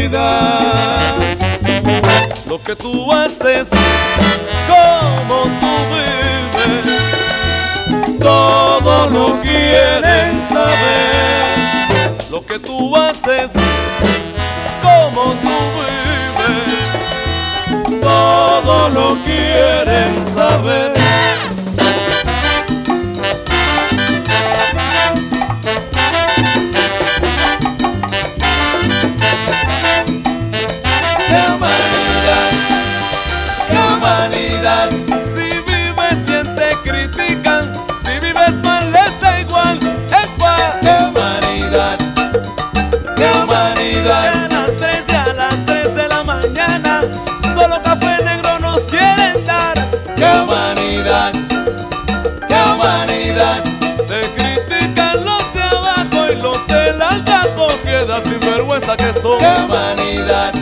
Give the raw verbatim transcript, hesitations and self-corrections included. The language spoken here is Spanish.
humanidad. Lo que tú haces, cómo tú vives, todo lo quieren saber. Lo que tú haces, cómo tú vives, todo lo quieren saber. Si vives bien te critican, si vives mal les da igual. ¡Epa! ¡Qué humanidad! ¡Qué humanidad! A las tres y a las tres de la mañana solo café negro nos quieren dar. ¡Qué humanidad! ¡Qué humanidad! Te critican los de abajo y los de la alta sociedad sin vergüenza que son. ¡Qué humanidad!